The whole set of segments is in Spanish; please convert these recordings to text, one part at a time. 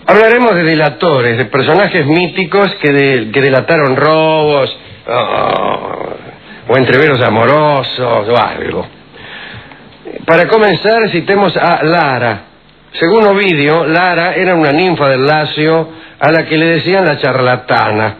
Hablaremos de delatores, de personajes míticos que delataron robos, o entreveros amorosos, o algo. Para comenzar, citemos a Lara. Según Ovidio, Lara era una ninfa del Lacio a la que le decían la charlatana.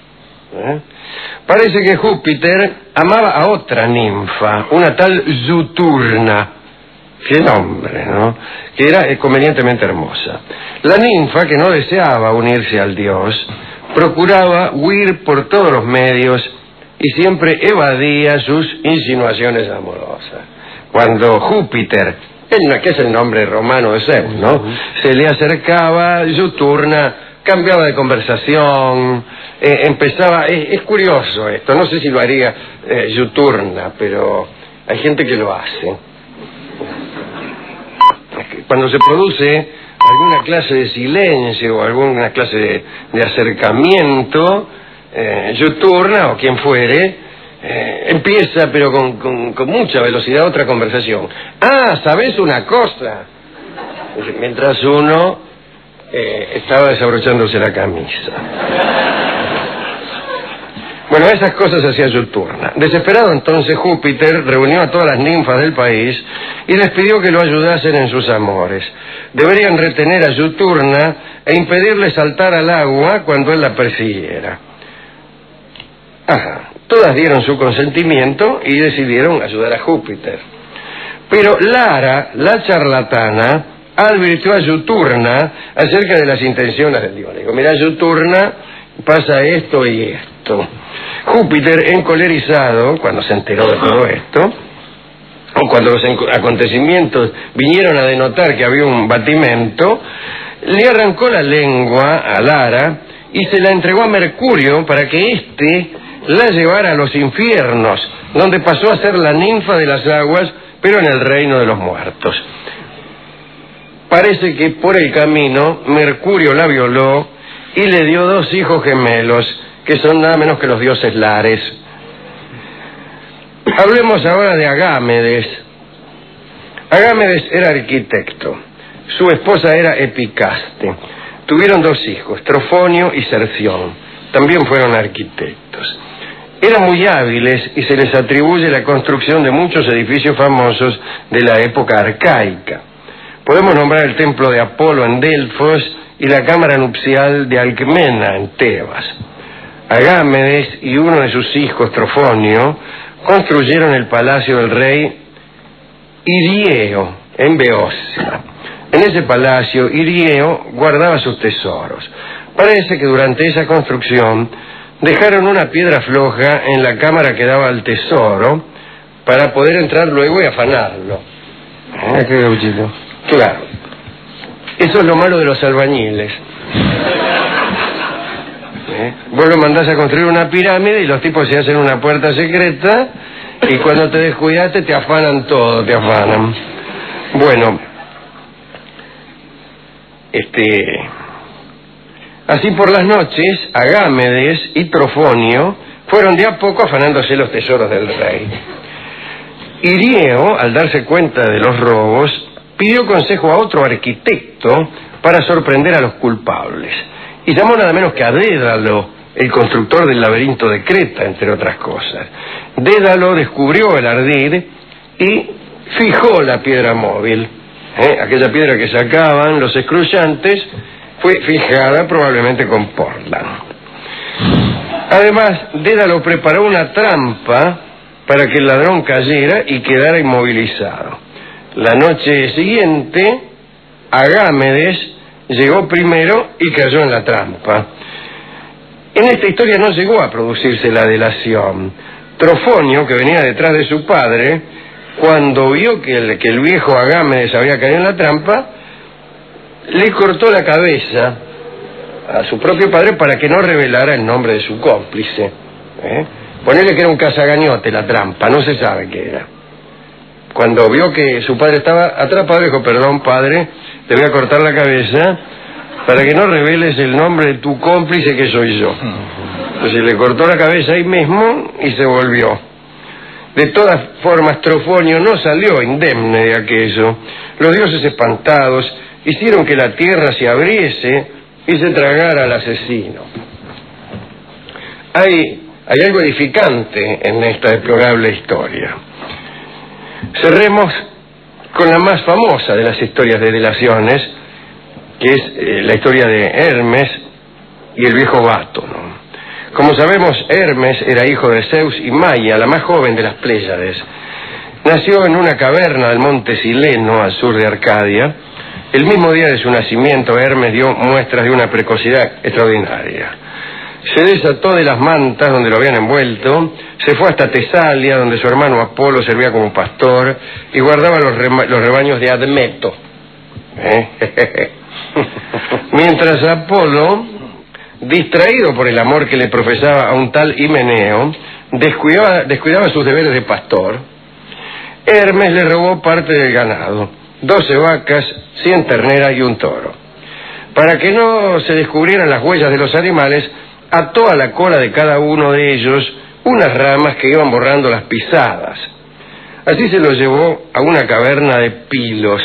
Parece que Júpiter amaba a otra ninfa, una tal Juturna. Qué nombre, ¿no? Que era convenientemente hermosa. La ninfa, que no deseaba unirse al dios, procuraba huir por todos los medios y siempre evadía sus insinuaciones amorosas. Cuando Júpiter, que es el nombre romano de Zeus, ¿no?, se le acercaba, Juturna cambiaba de conversación, empezaba... Es curioso esto, no sé si lo haría Juturna, pero hay gente que lo hace. Cuando se produce alguna clase de silencio o alguna clase de acercamiento, Juturna o quien fuere, empieza, pero con mucha velocidad, otra conversación. Ah, ¿sabés una cosa? Mientras uno estaba desabrochándose la camisa. Bueno, esas cosas hacía Juturna. Desesperado entonces, Júpiter reunió a todas las ninfas del país y les pidió que lo ayudasen en sus amores. Deberían retener a Juturna e impedirle saltar al agua cuando él la persiguiera. Todas dieron su consentimiento y decidieron ayudar a Júpiter. Pero Lara, la charlatana, advirtió a Juturna acerca de las intenciones del dios. Le dijo: mira, Juturna, pasa esto y esto. Júpiter, encolerizado, cuando se enteró de todo esto, o cuando los acontecimientos vinieron a denotar que había un batimento, le arrancó la lengua a Lara y se la entregó a Mercurio para que éste la llevara a los infiernos, donde pasó a ser la ninfa de las aguas, pero en el reino de los muertos. Parece que por el camino Mercurio la violó y le dio 2 hijos gemelos, que son nada menos que los dioses Lares. Hablemos ahora de Agámedes. Agámedes era arquitecto. Su esposa era Epicaste. Tuvieron 2 hijos, Trofonio y Cerción. También fueron arquitectos. Eran muy hábiles y se les atribuye la construcción de muchos edificios famosos de la época arcaica. Podemos nombrar el templo de Apolo en Delfos y la cámara nupcial de Alcmena en Tebas. Agámedes y uno de sus hijos, Trofonio, construyeron el palacio del rey Irieo en Beocia. En ese palacio, Irieo guardaba sus tesoros. Parece que durante esa construcción dejaron una piedra floja en la cámara que daba al tesoro para poder entrar luego y afanarlo. Qué gauchito. Claro. Eso es lo malo de los albañiles. Vos lo mandás a construir una pirámide y los tipos se hacen una puerta secreta y cuando te descuidaste te afanan todo, te afanan. Bueno, así por las noches, Agámedes y Trofonio fueron de a poco afanándose los tesoros del rey. Irieo, al darse cuenta de los robos, pidió consejo a otro arquitecto para sorprender a los culpables. Y llamó nada menos que a Dédalo, el constructor del laberinto de Creta, entre otras cosas. Dédalo descubrió el ardid y fijó la piedra móvil. Aquella piedra que sacaban los escruchantes fue fijada probablemente con Portland. Además, Dédalo preparó una trampa para que el ladrón cayera y quedara inmovilizado. La noche siguiente, Agámedes llegó primero y cayó en la trampa. En esta historia no llegó a producirse la delación. Trofonio, que venía detrás de su padre, cuando vio que el viejo Agámedes había caído en la trampa, le cortó la cabeza a su propio padre para que no revelara el nombre de su cómplice. Ponele que era un cazagañote la trampa, no se sabe qué era. Cuando vio que su padre estaba atrapado, dijo: perdón, padre, te voy a cortar la cabeza para que no reveles el nombre de tu cómplice, que soy yo. Entonces le cortó la cabeza ahí mismo y se volvió. De todas formas, Trofonio no salió indemne de aquello. Los dioses espantados hicieron que la tierra se abriese y se tragara al asesino. Hay algo edificante en esta deplorable historia. Cerremos con la más famosa de las historias de delaciones, que es la historia de Hermes y el viejo Bato, ¿no? Como sabemos, Hermes era hijo de Zeus y Maia, la más joven de las Pléyades. Nació en una caverna del monte Sileno, al sur de Arcadia. El mismo día de su nacimiento, Hermes dio muestras de una precocidad extraordinaria. Se desató de las mantas donde lo habían envuelto, se fue hasta Tesalia, donde su hermano Apolo servía como pastor y guardaba los rebaños de Admeto. Mientras Apolo, distraído por el amor que le profesaba a un tal Himeneo, descuidaba sus deberes de pastor, Hermes le robó parte del ganado, 12 vacas, 100 terneras y un toro. Para que no se descubrieran las huellas de los animales, ató a la cola de cada uno de ellos unas ramas que iban borrando las pisadas. Así se lo llevó a una caverna de Pilos.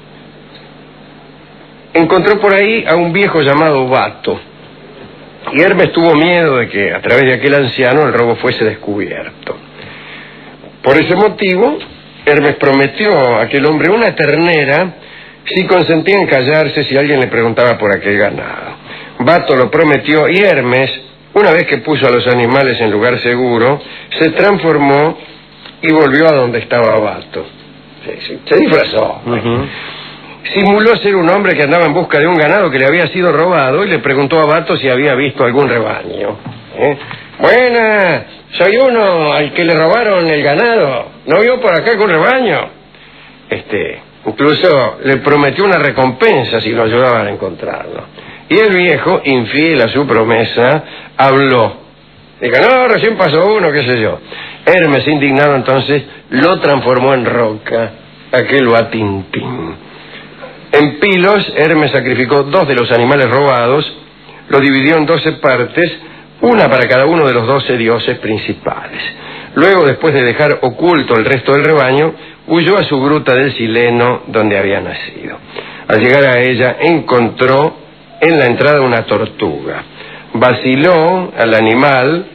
Encontró por ahí a un viejo llamado Bato, y Hermes tuvo miedo de que a través de aquel anciano el robo fuese descubierto. Por ese motivo, Hermes prometió a aquel hombre una ternera si consentía en callarse si alguien le preguntaba por aquel ganado. Bato lo prometió y Hermes, una vez que puso a los animales en lugar seguro, se transformó y volvió a donde estaba Bato. Se disfrazó. Simuló ser un hombre que andaba en busca de un ganado que le había sido robado y le preguntó a Bato si había visto algún rebaño. Buena, soy uno al que le robaron el ganado. ¿No vio por acá algún rebaño? Incluso le prometió una recompensa si lo ayudaban a encontrarlo. Y el viejo, infiel a su promesa, habló. Dijo, no, recién pasó uno, qué sé yo. Hermes, indignado entonces, lo transformó en roca, aquel Batintín. En Pilos, Hermes sacrificó 2 de los animales robados, lo dividió en 12 partes, una para cada uno de los 12 dioses principales. Luego, después de dejar oculto el resto del rebaño, huyó a su gruta del Sileno, donde había nacido. Al llegar a ella, encontró en la entrada una tortuga. Vació al animal,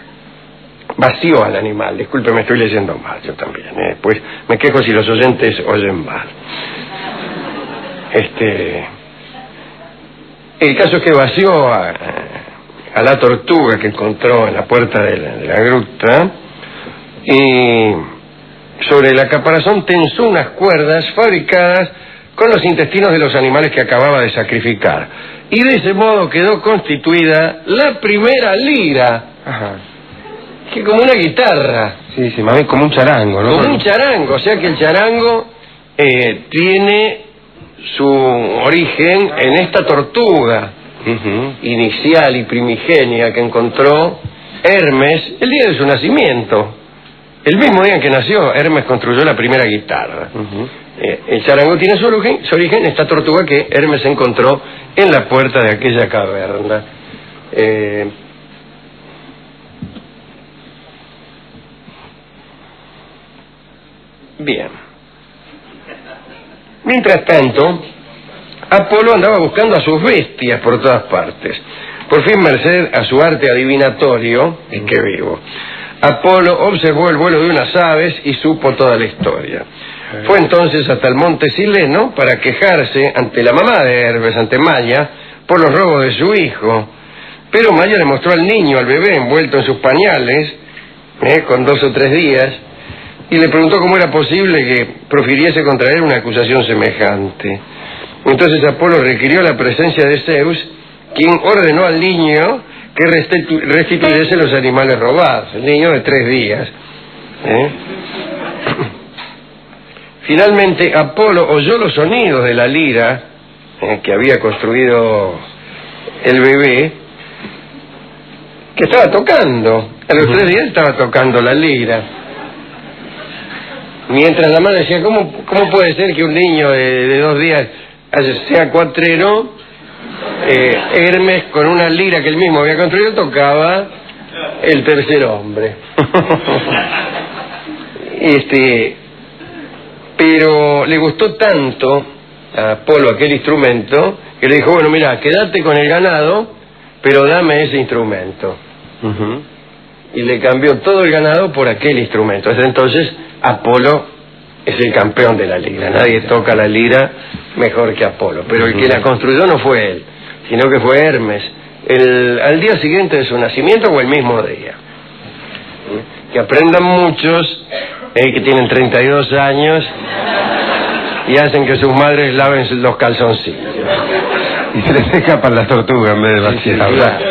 disculpe, me estoy leyendo mal, yo también, después me quejo si los oyentes oyen mal. El caso es que vació a la tortuga que encontró en la puerta de la gruta y sobre la caparazón tensó unas cuerdas fabricadas con los intestinos de los animales que acababa de sacrificar. Y de ese modo quedó constituida la primera lira. Ajá. Que como una guitarra. Sí, más bien como un charango, ¿no? Como un charango, o sea que el charango tiene su origen en esta tortuga inicial y primigenia que encontró Hermes el día de su nacimiento. El mismo día en que nació, Hermes construyó la primera guitarra. El charango tiene su origen en esta tortuga que Hermes encontró en la puerta de aquella caverna. Bien. Mientras tanto, Apolo andaba buscando a sus bestias por todas partes. Por fin, merced a su arte adivinatorio, en que vivo, Apolo observó el vuelo de unas aves y supo toda la historia. Fue entonces hasta el monte Sileno para quejarse ante la mamá de Hermes, ante Maia, por los robos de su hijo. Pero Maia le mostró al niño, al bebé, envuelto en sus pañales, con 2 o 3 días, y le preguntó cómo era posible que profiriese contra él una acusación semejante. Entonces Apolo requirió la presencia de Zeus, quien ordenó al niño que restituyese los animales robados, el niño de 3 días. Finalmente Apolo oyó los sonidos de la lira que había construido el bebé, que estaba tocando. A los 3 días estaba tocando la lira. Mientras la madre decía, ¿cómo puede ser que un niño de 2 días sea cuatrero? Hermes, con una lira que él mismo había construido, tocaba el tercer hombre. Pero le gustó tanto a Apolo aquel instrumento, que le dijo, bueno, mira, quédate con el ganado, pero dame ese instrumento. Y le cambió todo el ganado por aquel instrumento. Desde entonces Apolo es el campeón de la lira. Nadie toca la lira mejor que Apolo. Pero el que la construyó no fue él, sino que fue Hermes, al día siguiente de su nacimiento o el mismo día. Que aprendan muchos que tienen 32 años y hacen que sus madres laven los calzoncillos. Y se les escapan las tortugas en vez de vaciar. Claro.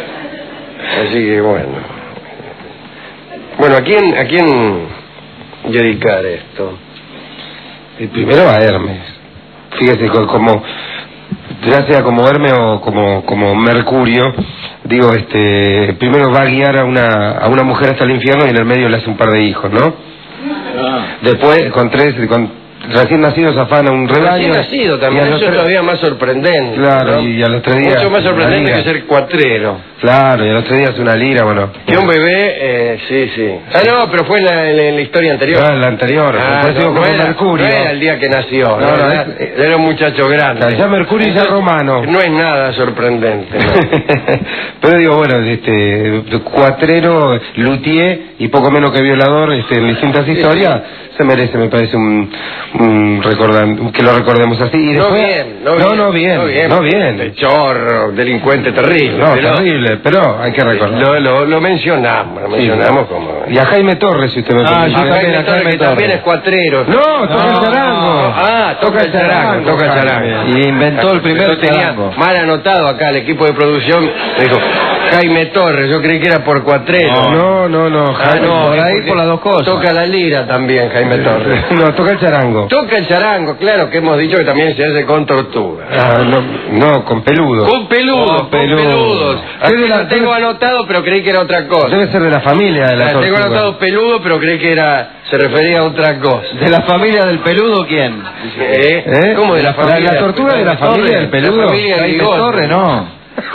Así que bueno. Bueno, ¿a quién dedicar esto? Primero a Hermes. Fíjese, como ya sea como Hermes o como Mercurio, digo, primero va a guiar a una mujer hasta el infierno y en el medio le hace un par de hijos, ¿no? Después, con recién nacidos afana un rebaño. Recién nacido también, eso es todavía más sorprendente. Claro, ¿no? y a los 3 días... Mucho más sorprendente que ser cuatrero. Claro, y a los 3 días una lira, bueno. Que un bebé, sí. Ah, no, pero fue en la historia anterior. No, en la anterior, no era el día que nació. No, era un muchacho grande. Ya Mercurio ya romano. No es nada sorprendente. ¿No? Pero digo, bueno, cuatrero, luthier y poco menos que violador, en distintas historias, se merece, me parece, que lo recordemos así. Y después, no bien. De chorro, delincuente terrible. No, terrible, pero hay que recordar. Lo mencionamos como... Y a Jaime Torres, si usted me permite. Jaime Torres, que también es cuatrero. No, toca el charango. Toca el charango. Y inventó el primer charango. Mal anotado acá el equipo de producción, dijo Jaime Torres, yo creí que era por cuatrero. No, Jaime, por ahí por las dos cosas. Toca la lira también Jaime Torres. No, toca el charango. Toca el charango, claro, que hemos dicho que también se hace con tortuga. No, con peludos. Con peludos. Lo tengo anotado, pero creí que era otra cosa. Debe ser de la familia de la tortuga. Tengo anotado peludo, pero creí que se refería a otra cosa. ¿De la familia del peludo quién? ¿Cómo de la familia? La tortuga de la familia del peludo. La familia Jaime Torres, no.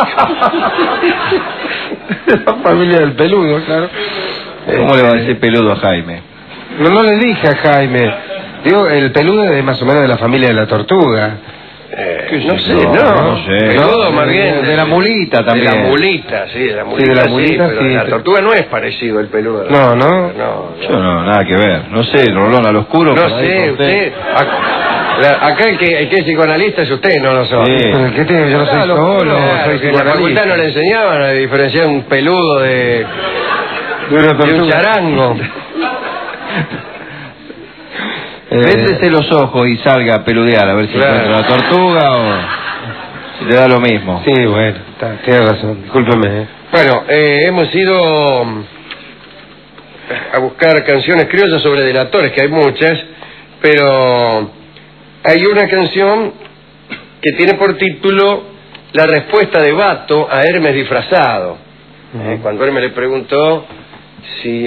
La familia del peludo, claro. ¿Cómo le va a decir peludo a Jaime? No le dije a Jaime. Digo, el peludo es más o menos de la familia de la tortuga. No sé. Peludo más bien. De la mulita también. De la mulita, sí, de la mulita. Sí, de la mulita, pero sí. La tortuga no es parecido al peludo. No. Yo no, nada que ver. No sé, Rolón al oscuro. No sé, usted... Acá el que es psicoanalista es usted, no lo soy. Sí. ¿Qué tiene? Yo no soy solo, soy en la facultad no le enseñaban a diferenciar un peludo de un charango. Véndese los ojos y salga a peludear a ver si encuentra la tortuga o si le da lo mismo. Sí, bueno, tiene razón, discúlpeme. Bueno, hemos ido a buscar canciones criollas sobre delatores, que hay muchas, pero hay una canción que tiene por título La respuesta de Bato a Hermes disfrazado. Cuando Hermes le preguntó si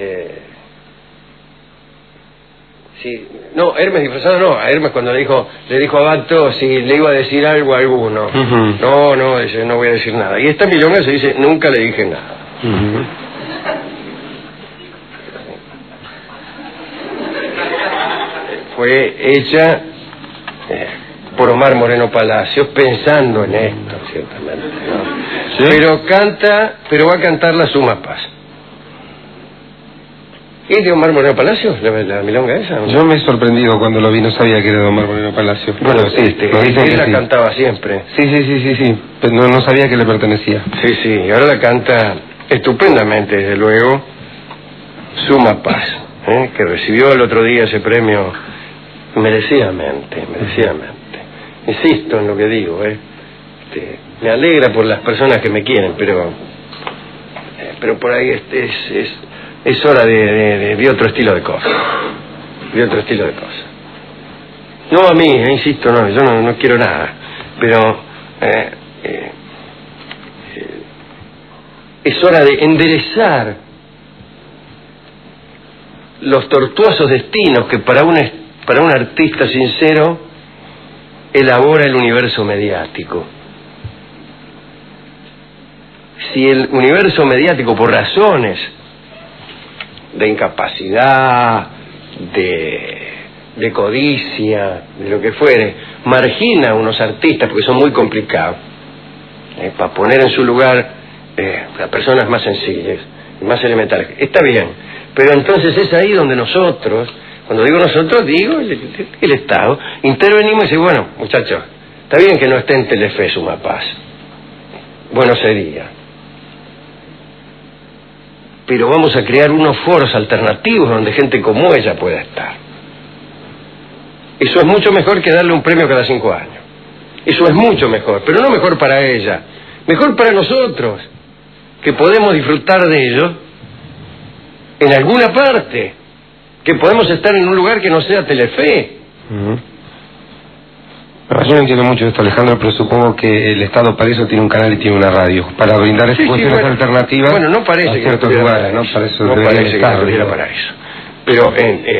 no, Hermes disfrazado no, a Hermes cuando le dijo a Bato si le iba a decir algo a alguno. No, dice, no voy a decir nada. Y esta milonga se dice, nunca le dije nada. Fue hecha por Omar Moreno Palacios pensando en esto, ciertamente, ¿no? ¿Sí? Pero va a cantar la Suma Paz. ¿Es de Omar Moreno Palacios, la milonga esa? ¿No? Yo me he sorprendido cuando lo vi, no sabía que era de Omar Moreno Palacios. Bueno, sí, él la cantaba siempre. Sí, pero no sabía que le pertenecía. Sí, y ahora la canta estupendamente, desde luego, Suma Paz, que recibió el otro día ese premio merecidamente. Insisto en lo que digo, me alegra por las personas que me quieren, pero por ahí es hora de otro estilo de cosas. No a mí, insisto, no, yo no quiero nada, pero es hora de enderezar los tortuosos destinos que para un artista sincero elabora el universo mediático. Si el universo mediático, por razones de incapacidad, de codicia, de lo que fuere, margina a unos artistas porque son muy complicados, para poner en su lugar a personas más sencillas, más elementales. Está bien, pero entonces es ahí donde nosotros, cuando digo nosotros, digo el Estado, intervenimos y decimos, bueno, muchachos, está bien que no esté en Telefe Sumapaz, bueno sería, pero vamos a crear unos foros alternativos donde gente como ella pueda estar. Eso es mucho mejor que darle un premio cada 5 años. Eso es mucho mejor, pero no mejor para ella, mejor para nosotros, que podemos disfrutar de ello en alguna parte, que podemos estar en un lugar que no sea Telefe. Yo no entiendo mucho de esto, Alejandro, pero supongo que el Estado para eso tiene un canal y tiene una radio, para brindar exposiciones alternativas. Bueno, no parece a que ciertos lugares, ¿no? Para eso no parece que estuviera para eso. Pero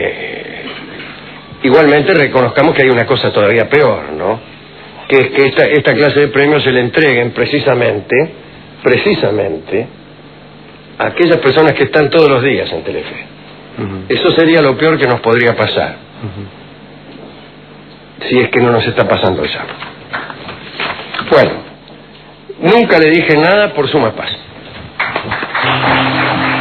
igualmente reconozcamos que hay una cosa todavía peor, ¿no? Que es que esta clase de premios se le entreguen precisamente a aquellas personas que están todos los días en Telefe. Eso sería lo peor que nos podría pasar. Si es que no nos está pasando ya. Bueno, nunca le dije nada por Sumapaz.